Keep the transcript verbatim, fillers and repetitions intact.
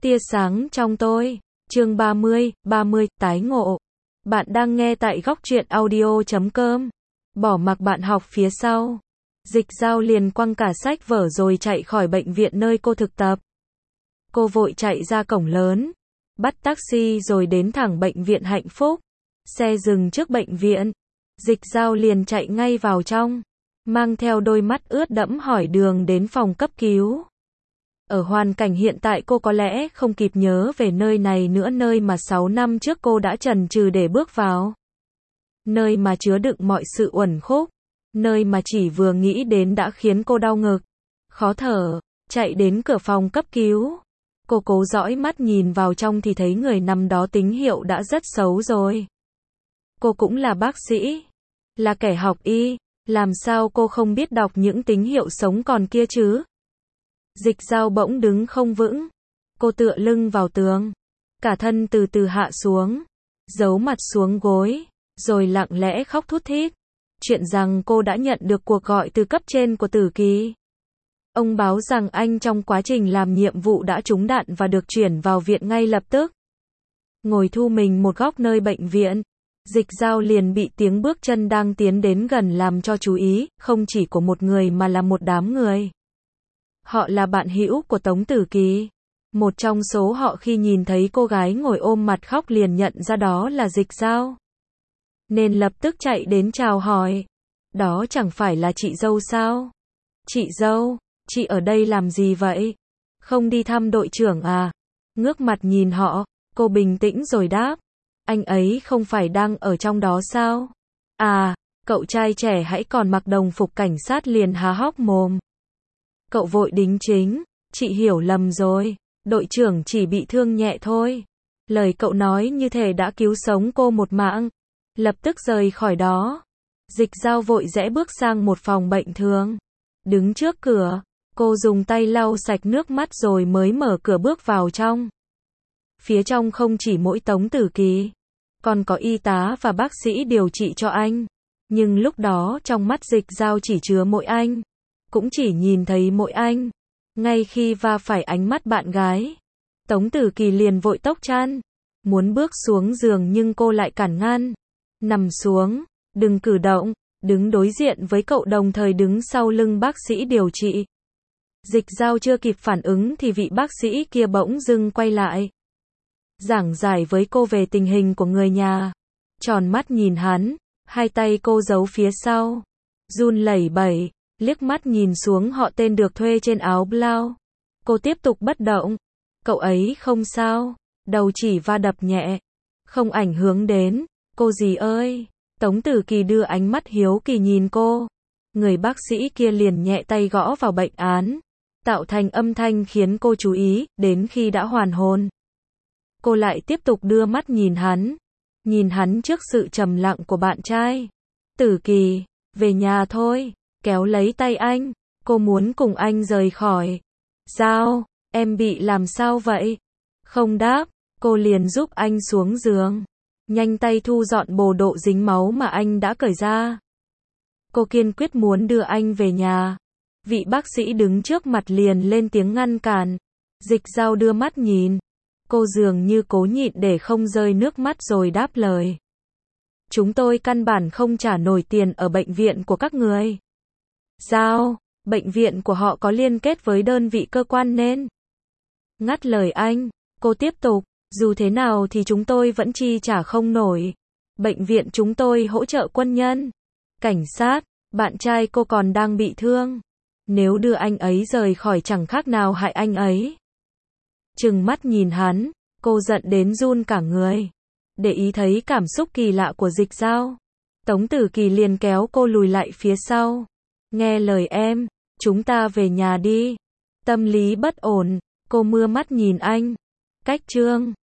Tia sáng trong tôi. Chương ba mươi, ba mươi, tái ngộ. Bạn đang nghe tại góc truyện audio chấm com. Bỏ mặc bạn học phía sau. Dịch Dao liền quăng cả sách vở rồi chạy khỏi bệnh viện nơi cô thực tập. Cô vội chạy ra cổng lớn, bắt taxi rồi đến thẳng bệnh viện Hạnh Phúc. Xe dừng trước bệnh viện. Dịch Dao liền chạy ngay vào trong, mang theo đôi mắt ướt đẫm hỏi đường đến phòng cấp cứu. Ở hoàn cảnh hiện tại cô có lẽ không kịp nhớ về nơi này nữa, nơi mà sáu năm trước cô đã chần chừ để bước vào. Nơi mà chứa đựng mọi sự uẩn khúc. Nơi mà chỉ vừa nghĩ đến đã khiến cô đau ngực, khó thở. Chạy đến cửa phòng cấp cứu. Cô cố dõi mắt nhìn vào trong thì thấy người nằm đó tín hiệu đã rất xấu rồi. Cô cũng là bác sĩ, là kẻ học y, làm sao cô không biết đọc những tín hiệu sống còn kia chứ? Dịch Dao bỗng đứng không vững. Cô tựa lưng vào tường, cả thân từ từ hạ xuống, giấu mặt xuống gối, rồi lặng lẽ khóc thút thít. Chuyện rằng cô đã nhận được cuộc gọi từ cấp trên của Tử Kỳ. Ông báo rằng anh trong quá trình làm nhiệm vụ đã trúng đạn và được chuyển vào viện ngay lập tức. Ngồi thu mình một góc nơi bệnh viện, Dịch Dao liền bị tiếng bước chân đang tiến đến gần làm cho chú ý, không chỉ của một người mà là một đám người. Họ là bạn hữu của Tống Tử Kỳ. Một trong số họ khi nhìn thấy cô gái ngồi ôm mặt khóc liền nhận ra đó là Dịch Dao, nên lập tức chạy đến chào hỏi. Đó chẳng phải là chị dâu sao? Chị dâu, chị ở đây làm gì vậy? Không đi thăm đội trưởng à? Ngước mặt nhìn họ, cô bình tĩnh rồi đáp. Anh ấy không phải đang ở trong đó sao? À, cậu trai trẻ hãy còn mặc đồng phục cảnh sát liền há hốc mồm. Cậu vội đính chính, chị hiểu lầm rồi, đội trưởng chỉ bị thương nhẹ thôi. Lời cậu nói như thể đã cứu sống cô một mạng. Lập tức rời khỏi đó. Dịch Dao vội rẽ bước sang một phòng bệnh thường. Đứng trước cửa, cô dùng tay lau sạch nước mắt rồi mới mở cửa bước vào trong. Phía trong không chỉ mỗi Tống Tử Kỳ, còn có y tá và bác sĩ điều trị cho anh. Nhưng lúc đó trong mắt Dịch Dao chỉ chứa mỗi anh, cũng chỉ nhìn thấy mỗi anh. Ngay khi va phải ánh mắt bạn gái, Tống Tử Kỳ liền vội tốc chăn, muốn bước xuống giường nhưng cô lại cản ngăn. Nằm xuống, đừng cử động, đứng đối diện với cậu đồng thời đứng sau lưng bác sĩ điều trị. Dịch Dao chưa kịp phản ứng thì vị bác sĩ kia bỗng dưng quay lại, giảng giải với cô về tình hình của người nhà. Tròn mắt nhìn hắn, hai tay cô giấu phía sau, run lẩy bẩy, liếc mắt nhìn xuống họ tên được thuê trên áo blau. Cô tiếp tục bất động. Cậu ấy không sao, đầu chỉ va đập nhẹ, không ảnh hưởng đến cô gì ơi. Tống Tử Kỳ đưa ánh mắt hiếu kỳ nhìn cô. Người bác sĩ kia liền nhẹ tay gõ vào bệnh án, tạo thành âm thanh khiến cô chú ý. Đến khi đã hoàn hồn, cô lại tiếp tục đưa mắt nhìn hắn. Nhìn hắn trước sự trầm lặng của bạn trai. Tử Kỳ, về nhà thôi. Kéo lấy tay anh, cô muốn cùng anh rời khỏi. Dao, em bị làm sao vậy? Không đáp, cô liền giúp anh xuống giường, nhanh tay thu dọn bộ đồ dính máu mà anh đã cởi ra. Cô kiên quyết muốn đưa anh về nhà. Vị bác sĩ đứng trước mặt liền lên tiếng ngăn cản. Dịch Dao đưa mắt nhìn. Cô dường như cố nhịn để không rơi nước mắt rồi đáp lời. Chúng tôi căn bản không trả nổi tiền ở bệnh viện của các người. Dao, bệnh viện của họ có liên kết với đơn vị cơ quan nên. Ngắt lời anh, cô tiếp tục. Dù thế nào thì chúng tôi vẫn chi trả không nổi. Bệnh viện chúng tôi hỗ trợ quân nhân, cảnh sát, bạn trai cô còn đang bị thương. Nếu đưa anh ấy rời khỏi chẳng khác nào hại anh ấy. Trừng mắt nhìn hắn, cô giận đến run cả người. Để ý thấy cảm xúc kỳ lạ của Dịch Dao, Tống Tử Kỳ liền kéo cô lùi lại phía sau. Nghe lời em, chúng ta về nhà đi. Tâm lý bất ổn, cô mưa mắt nhìn anh. Cách chương